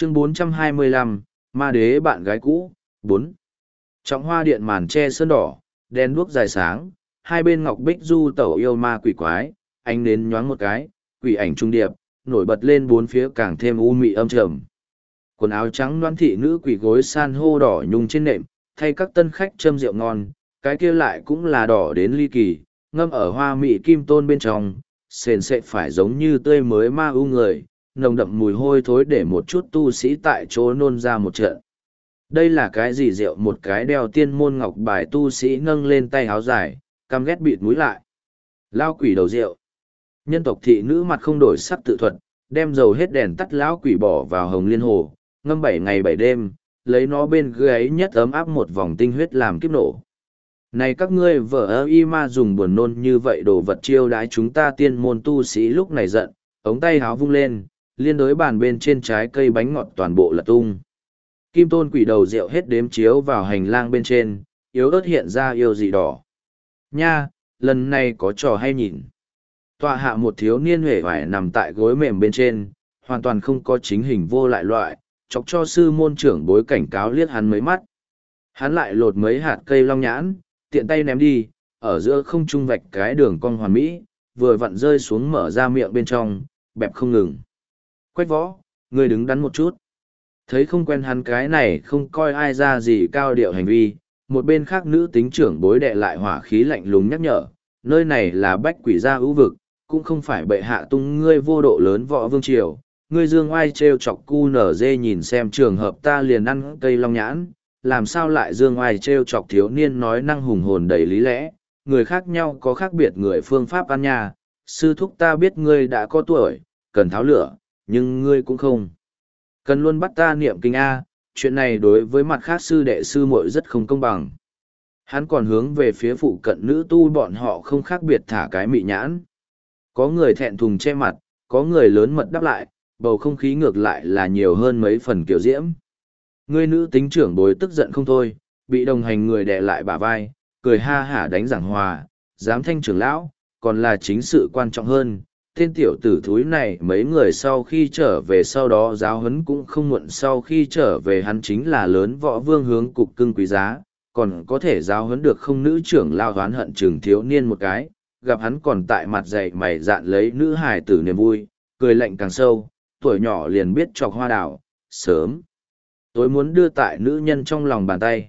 Chương 425, Ma đế bạn gái cũ, 4. Trọng hoa điện màn tre sơn đỏ, đèn đuốc dài sáng, hai bên ngọc bích du tẩu yêu ma quỷ quái, ánh nến nhoáng một cái, quỷ ảnh trung điệp, nổi bật lên bốn phía càng thêm u mị âm trầm. Quần áo trắng loan thị nữ quỷ gối san hô đỏ nhung trên nệm, thay các tân khách châm rượu ngon, cái kia lại cũng là đỏ đến ly kỳ, ngâm ở hoa mị kim tôn bên trong, sền sệt phải giống như tươi mới ma u người, nồng đậm mùi hôi thối để một chút tu sĩ tại chỗ nôn ra một trận. Đây là cái gì rượu? Một cái đeo tiên môn ngọc bài tu sĩ nâng lên tay háo dài, căm ghét bịt mũi lại. Lao quỷ đầu rượu. Nhân tộc thị nữ mặt không đổi sắc tự thuật, đem dầu hết đèn tắt lão quỷ bỏ vào hồng liên hồ, ngâm 7 ngày 7 đêm, lấy nó bên gáy nhất ấm áp một vòng tinh huyết làm kiếp nổ. Này các ngươi vợ ơ y ma dùng buồn nôn như vậy đồ vật chiêu đái chúng ta tiên môn tu sĩ lúc này giận, ống tay háo vung lên, liên đối bàn bên trên trái cây bánh ngọt toàn bộ lật tung. Kim tôn quỷ đầu rượu hết đếm chiếu vào hành lang bên trên, yếu ớt hiện ra yêu dị đỏ. Nha, lần này có trò hay nhìn. Tọa hạ một thiếu niên huệ vải nằm tại gối mềm bên trên, hoàn toàn không có chính hình vô lại loại, chọc cho sư môn trưởng bối cảnh cáo liếc hắn mấy mắt. Hắn lại lột mấy hạt cây long nhãn, tiện tay ném đi, ở giữa không trung vạch cái đường cong hoàn mỹ, vừa vặn rơi xuống mở ra miệng bên trong, bẹp không ngừng. Quách võ, người đứng đắn một chút. Thấy không quen hắn cái này không coi ai ra gì cao điệu hành vi, một bên khác nữ tính trưởng bối đệ lại hỏa khí lạnh lùng nhắc nhở, nơi này là bách quỷ gia ưu vực, cũng không phải bệ hạ tung ngươi vô độ lớn võ vương triều. Ngươi dương oai trêu chọc cu nở dê nhìn xem trường hợp ta liền ăn cây long nhãn, làm sao lại dương oai trêu chọc thiếu niên nói năng hùng hồn đầy lý lẽ, người khác nhau có khác biệt người phương pháp ăn nhà, sư thúc ta biết ngươi đã có tuổi, cần tháo lửa, nhưng ngươi cũng không. Cần luôn bắt ta niệm kinh A, chuyện này đối với mặt khác sư đệ sư muội rất không công bằng. Hắn còn hướng về phía phụ cận nữ tu bọn họ không khác biệt thả cái mị nhãn. Có người thẹn thùng che mặt, có người lớn mật đáp lại, bầu không khí ngược lại là nhiều hơn mấy phần kiểu diễm. Người nữ tính trưởng bối tức giận không thôi, bị đồng hành người đè lại bả vai, cười ha hả đánh giảng hòa, dám thanh trưởng lão, còn là chính sự quan trọng hơn. Tên tiểu tử thúi này mấy người sau khi trở về sau đó giáo huấn cũng không muộn, sau khi trở về hắn chính là lớn võ vương hướng cục cưng quý giá, còn có thể giáo huấn được không? Nữ trưởng lao oán hận chừng thiếu niên một cái, gặp hắn còn tại mặt dày mày dạn lấy nữ hài tử niềm vui, cười lạnh càng sâu, tuổi nhỏ liền biết chọc hoa đào, sớm tối muốn đưa tại nữ nhân trong lòng bàn tay.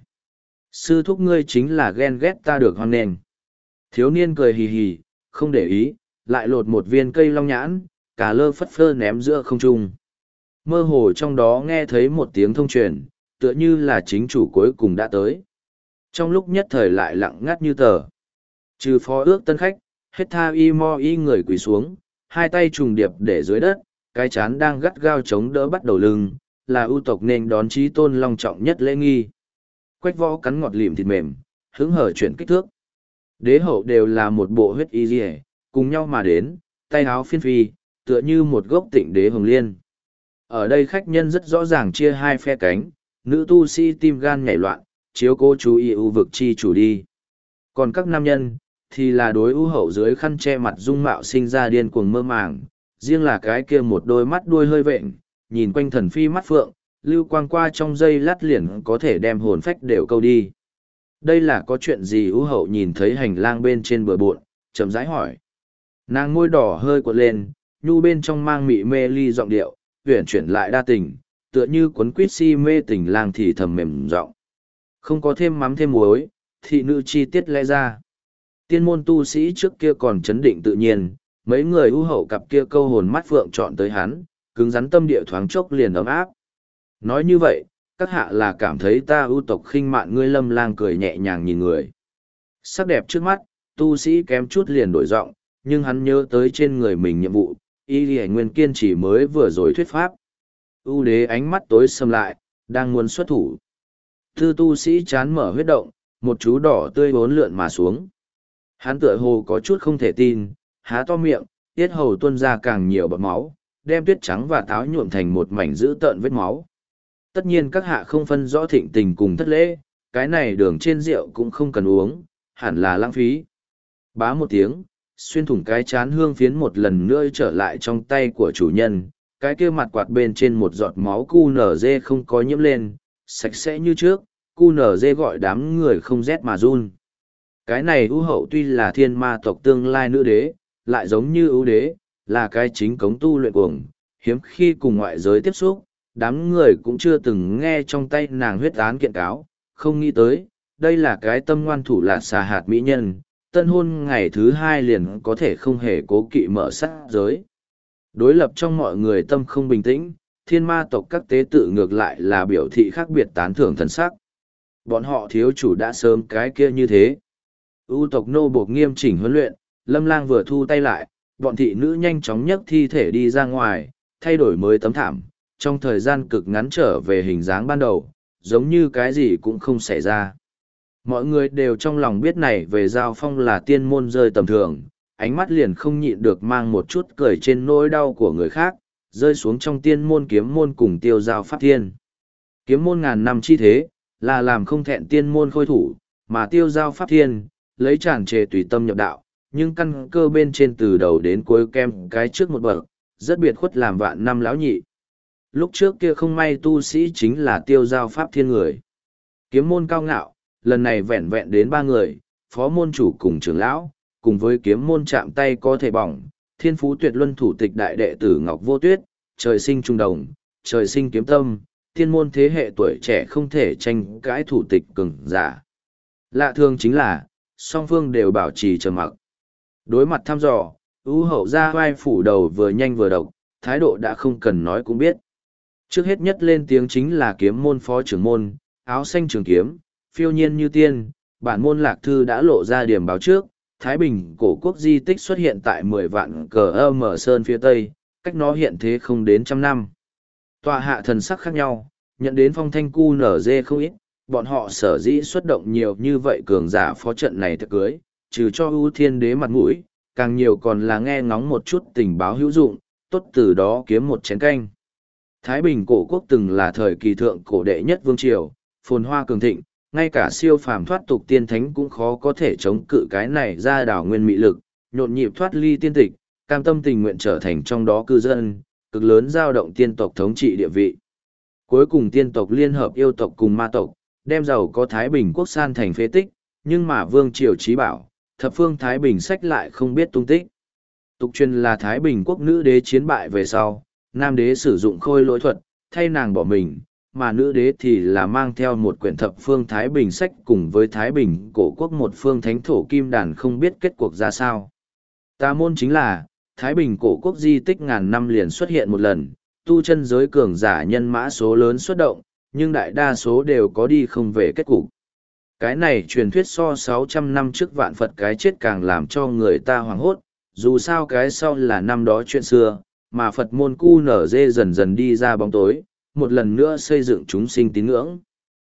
Sư thúc ngươi chính là ghen ghét ta được hoan nghênh. Thiếu niên cười hì hì, không để ý, lại lột một viên cây long nhãn, cả lơ phất phơ ném giữa không trung. Mơ hồ trong đó nghe thấy một tiếng thông truyền, tựa như là chính chủ cuối cùng đã tới. Trong lúc nhất thời lại lặng ngắt như tờ. Trừ phó ước tân khách, hết tha y mo y người quỳ xuống, hai tay trùng điệp để dưới đất, cái chán đang gắt gao chống đỡ bắt đầu lưng, là ưu tộc nên đón chí tôn long trọng nhất lễ nghi. Quách võ cắn ngọt lịm thịt mềm, hứng hở chuyển kích thước. Đế hậu đều là một bộ huyết y rìa, cùng nhau mà đến, tay áo phiên phi, tựa như một gốc tịnh đế hồng liên. Ở đây khách nhân rất rõ ràng chia hai phe cánh, nữ tu sĩ tim gan nhảy loạn, chiếu cố chú ý ưu vực chi chủ đi. Còn các nam nhân, thì là đối ưu hậu dưới khăn che mặt dung mạo sinh ra điên cuồng mơ màng, riêng là cái kia một đôi mắt đuôi hơi vện, nhìn quanh thần phi mắt phượng, lưu quang qua trong giây lát liền có thể đem hồn phách đều câu đi. Đây là có chuyện gì? Ưu hậu nhìn thấy hành lang bên trên bờ bộn, chậm rãi hỏi. Nàng môi đỏ hơi cuộn lên, nhu bên trong mang mị mê ly giọng điệu, uyển chuyển lại đa tình, tựa như cuốn quýt si mê tình lang thì thầm mềm giọng. Không có thêm mắm thêm muối, thị nữ chi tiết lẽ ra. Tiên môn tu sĩ trước kia còn chấn định tự nhiên, mấy người ưu hậu cặp kia câu hồn mắt phượng chọn tới hắn, cứng rắn tâm địa thoáng chốc liền ấm áp. Nói như vậy, các hạ là cảm thấy ta ưu tộc khinh mạn ngươi? Lâm Lang cười nhẹ nhàng nhìn người. Sắc đẹp trước mắt, tu sĩ kém chút liền đổi giọng, nhưng hắn nhớ tới trên người mình nhiệm vụ, y lì nguyên kiên chỉ mới vừa rồi thuyết pháp. ưu đế ánh mắt tối sầm lại, đang muốn xuất thủ. Thư tu sĩ chán mở huyết động, một chú đỏ tươi bốn lượn mà xuống. Hắn tựa hồ có chút không thể tin, há to miệng, tiết hầu tuôn ra càng nhiều bọt máu, đem tuyết trắng và táo nhuộm thành một mảnh dữ tợn vết máu. Tất nhiên các hạ không phân rõ thịnh tình cùng thất lễ, cái này đường trên rượu cũng không cần uống, hẳn là lãng phí. Bá một tiếng, xuyên thủng cái chán hương phiến một lần nữa trở lại trong tay của chủ nhân, cái kia mặt quạt bên trên một giọt máu QNZ không có nhiễm lên, sạch sẽ như trước, QNZ gọi đám người không rét mà run. Cái này ưu hậu tuy là thiên ma tộc tương lai nữ đế, lại giống như ưu đế, là cái chính cống tu luyện cuồng, hiếm khi cùng ngoại giới tiếp xúc, đám người cũng chưa từng nghe trong tay nàng huyết án kiện cáo, không nghĩ tới, đây là cái tâm ngoan thủ lạt xà hạt mỹ nhân, tân hôn ngày thứ 2 liền có thể không hề cố kỵ mở sát giới. Đối lập trong mọi người tâm không bình tĩnh, thiên ma tộc các tế tự ngược lại là biểu thị khác biệt tán thưởng thần sắc. Bọn họ thiếu chủ đã sớm cái kia như thế. U tộc nô buộc nghiêm chỉnh huấn luyện, Lâm Lang vừa thu tay lại, bọn thị nữ nhanh chóng nhấc thi thể đi ra ngoài, thay đổi mới tấm thảm, trong thời gian cực ngắn trở về hình dáng ban đầu, giống như cái gì cũng không xảy ra. Mọi người đều trong lòng biết này về Giao Phong là tiên môn rơi tầm thường, ánh mắt liền không nhịn được mang một chút cười trên nỗi đau của người khác, rơi xuống trong tiên môn kiếm môn cùng tiêu giao pháp thiên. Kiếm môn ngàn năm chi thế, là làm không thẹn tiên môn khôi thủ, mà tiêu giao pháp thiên, lấy tràn trề tùy tâm nhập đạo, nhưng căn cơ bên trên từ đầu đến cuối kem cái trước một bậc, rất biệt khuất làm vạn năm lão nhị. Lúc trước kia không may tu sĩ chính là tiêu giao pháp thiên người. Kiếm môn cao ngạo, lần này vẹn vẹn đến 3 người, phó môn chủ cùng trưởng lão, cùng với kiếm môn chạm tay có thể bỏng, thiên phú tuyệt luân thủ tịch đại đệ tử Ngọc Vô Tuyết, trời sinh trung đồng, trời sinh kiếm tâm, thiên môn thế hệ tuổi trẻ không thể tranh cãi thủ tịch cường giả. Lạ thường chính là, song phương đều bảo trì trầm mặc. Đối mặt thăm dò, ưu hậu ra vai phủ đầu vừa nhanh vừa độc, thái độ đã không cần nói cũng biết. Trước hết nhất lên tiếng chính là kiếm môn phó trưởng môn, áo xanh trường kiếm, phiêu nhiên như tiên, bản môn lạc thư đã lộ ra điểm báo trước, Thái Bình cổ quốc di tích xuất hiện tại 10 vạn cờ âm sơn phía tây, cách nó hiện thế không đến 100 năm. Tòa hạ thần sắc khác nhau, nhận đến phong thanh cu nở dê không ít, bọn họ sở dĩ xuất động nhiều như vậy cường giả phó trận này thực cưới, trừ cho ưu thiên đế mặt mũi, càng nhiều còn là nghe ngóng một chút tình báo hữu dụng, tốt từ đó kiếm một chén canh. Thái Bình cổ quốc từng là thời kỳ thượng cổ đệ nhất vương triều, phồn hoa cường thịnh, ngay cả siêu phàm thoát tục tiên thánh cũng khó có thể chống cự cái này ra đảo nguyên mị lực, nhộn nhịp thoát ly tiên tịch, cam tâm tình nguyện trở thành trong đó cư dân, cực lớn dao động tiên tộc thống trị địa vị. Cuối cùng tiên tộc liên hợp yêu tộc cùng ma tộc, đem giàu có Thái Bình quốc san thành phế tích, nhưng mà vương triều trí bảo, thập phương Thái Bình sách lại không biết tung tích. Tục truyền là Thái Bình quốc nữ đế chiến bại về sau, nam đế sử dụng khôi lỗi thuật, thay nàng bỏ mình, mà nữ đế thì là mang theo một quyển thập phương Thái Bình sách cùng với Thái Bình cổ quốc một phương thánh thổ kim đàn không biết kết cuộc ra sao. Tà môn chính là, Thái Bình cổ quốc di tích ngàn năm liền xuất hiện một lần, tu chân giới cường giả nhân mã số lớn xuất động, nhưng đại đa số đều có đi không về kết cục. Cái này truyền thuyết so 600 năm trước vạn Phật cái chết càng làm cho người ta hoảng hốt, dù sao cái sau là năm đó chuyện xưa, mà Phật môn cu nở dê dần dần đi ra bóng tối, một lần nữa xây dựng chúng sinh tín ngưỡng.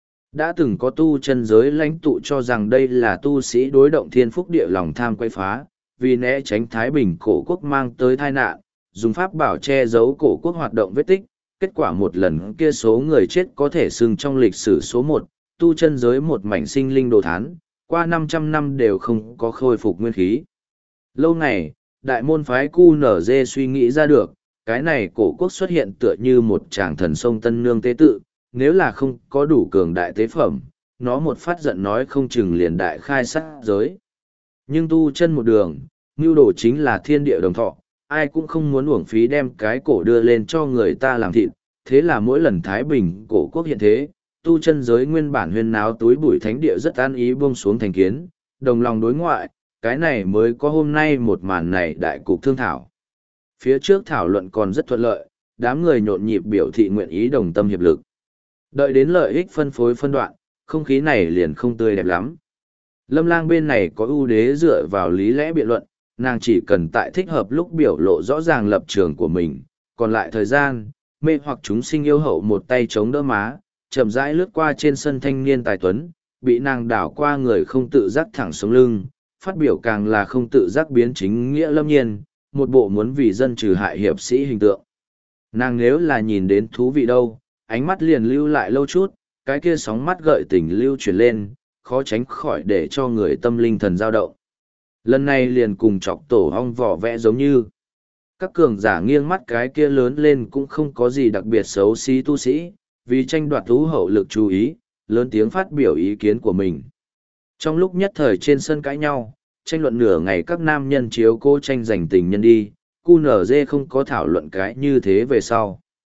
Đã từng có tu chân giới lãnh tụ cho rằng đây là tu sĩ đối động thiên phúc địa lòng tham quay phá, vì né tránh Thái Bình cổ quốc mang tới tai nạn, dùng pháp bảo che giấu cổ quốc hoạt động vết tích, kết quả một lần kia số người chết có thể xưng trong lịch sử số 1, tu chân giới một mảnh sinh linh đồ thán, qua 500 năm đều không có khôi phục nguyên khí. Lâu ngày, đại môn phái QNZ suy nghĩ ra được, cái này cổ quốc xuất hiện tựa như một tràng thần sông Tân Nương tế tự, nếu là không có đủ cường đại tế phẩm, nó một phát giận nói không chừng liền đại khai sát giới. Nhưng tu chân một đường, mưu đồ chính là thiên địa đồng thọ, ai cũng không muốn uổng phí đem cái cổ đưa lên cho người ta làm thịt, thế là mỗi lần Thái Bình cổ quốc hiện thế, tu chân giới nguyên bản huyên náo túi bụi thánh địa rất an ý buông xuống thành kiến, đồng lòng đối ngoại, cái này mới có hôm nay một màn này đại cục thương thảo. Phía trước thảo luận còn rất thuận lợi, đám người nhộn nhịp biểu thị nguyện ý đồng tâm hiệp lực. Đợi đến lợi ích phân phối phân đoạn, không khí này liền không tươi đẹp lắm. Lâm Lang bên này có ưu đế dựa vào lý lẽ biện luận, nàng chỉ cần tại thích hợp lúc biểu lộ rõ ràng lập trường của mình, còn lại thời gian, mê hoặc chúng sinh yêu hậu một tay chống đỡ má, chậm rãi lướt qua trên sân thanh niên tài tuấn, bị nàng đảo qua người không tự giác thẳng sống lưng, phát biểu càng là không tự giác biến chính nghĩa lâm nhiên, một bộ muốn vì dân trừ hại hiệp sĩ hình tượng. Nàng nếu là nhìn đến thú vị đâu, ánh mắt liền lưu lại lâu chút, cái kia sóng mắt gợi tình lưu chuyển lên, khó tránh khỏi để cho người tâm linh thần dao động. Lần này liền cùng chọc tổ ong vỏ vẽ giống như. Các cường giả nghiêng mắt cái kia lớn lên cũng không có gì đặc biệt xấu xí tu sĩ, vì tranh đoạt thú hậu lực chú ý, lớn tiếng phát biểu ý kiến của mình. Trong lúc nhất thời trên sân cãi nhau, tranh luận nửa ngày các nam nhân chiếu cô tranh giành tình nhân đi, QNZ không có thảo luận cái như thế về sau.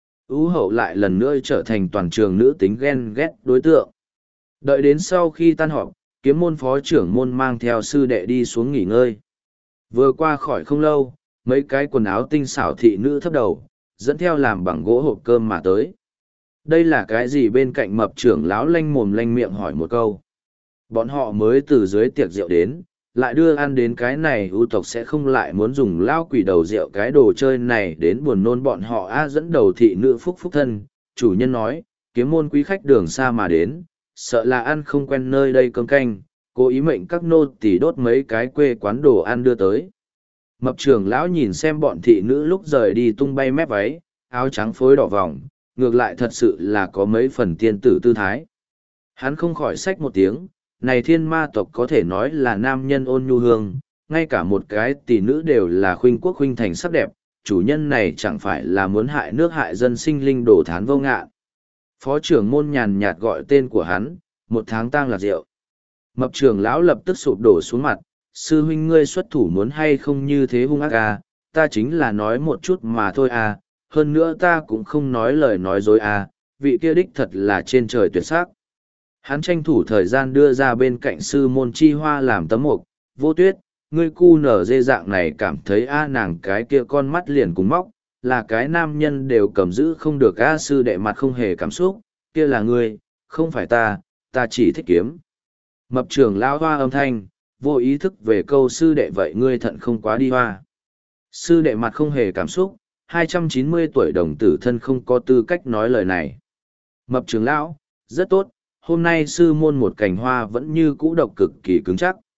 Ú hậu lại lần nữa trở thành toàn trường nữ tính ghen ghét đối tượng. Đợi đến sau khi tan họp, kiếm môn phó trưởng môn mang theo sư đệ đi xuống nghỉ ngơi. Vừa qua khỏi không lâu, mấy cái quần áo tinh xảo thị nữ thấp đầu, dẫn theo làm bằng gỗ hộp cơm mà tới. Đây là cái gì? Bên cạnh mập trưởng lão lanh mồm lanh miệng hỏi một câu. Bọn họ mới từ dưới tiệc rượu đến, lại đưa ăn đến cái này, ưu tộc sẽ không lại muốn dùng lao quỷ đầu rượu cái đồ chơi này đến buồn nôn bọn họ. Dẫn đầu thị nữ phúc phúc thân, chủ nhân nói, kiếm môn quý khách đường xa mà đến, sợ là ăn không quen nơi đây cơm canh, cố ý mệnh các nô tỳ đốt mấy cái quê quán đồ ăn đưa tới. Mập trưởng lão nhìn xem bọn thị nữ lúc rời đi tung bay mép váy, áo trắng phối đỏ vòng, ngược lại thật sự là có mấy phần tiên tử tư thái. Hắn không khỏi xách một tiếng, này thiên ma tộc có thể nói là nam nhân ôn nhu hương, ngay cả một cái tỷ nữ đều là khuynh quốc khuynh thành sắc đẹp, chủ nhân này chẳng phải là muốn hại nước hại dân sinh linh đổ thán vô ngạ. Phó trưởng môn nhàn nhạt gọi tên của hắn, 1 tháng tang lạc rượu. Mập trưởng lão lập tức sụp đổ xuống mặt, sư huynh ngươi xuất thủ muốn hay không như thế hung ác à, ta chính là nói một chút mà thôi à, hơn nữa ta cũng không nói lời nói dối à, vị kia đích thật là trên trời tuyệt sắc. Hắn tranh thủ thời gian đưa ra bên cạnh sư môn chi hoa làm tấm mục, Vô Tuyết, ngươi cu nở dê dạng này cảm thấy a nàng cái kia con mắt liền cùng móc, là cái nam nhân đều cầm giữ không được a. Sư đệ mặt không hề cảm xúc, kia là ngươi, không phải ta chỉ thích kiếm. Mập trưởng lao hoa âm thanh, vô ý thức về câu sư đệ vậy ngươi thận không quá đi hoa. Sư đệ mặt không hề cảm xúc, 290 tuổi đồng tử thân không có tư cách nói lời này. Mập trưởng lão, rất tốt, hôm nay sư môn một cành hoa vẫn như cũ độc cực kỳ cứng chắc.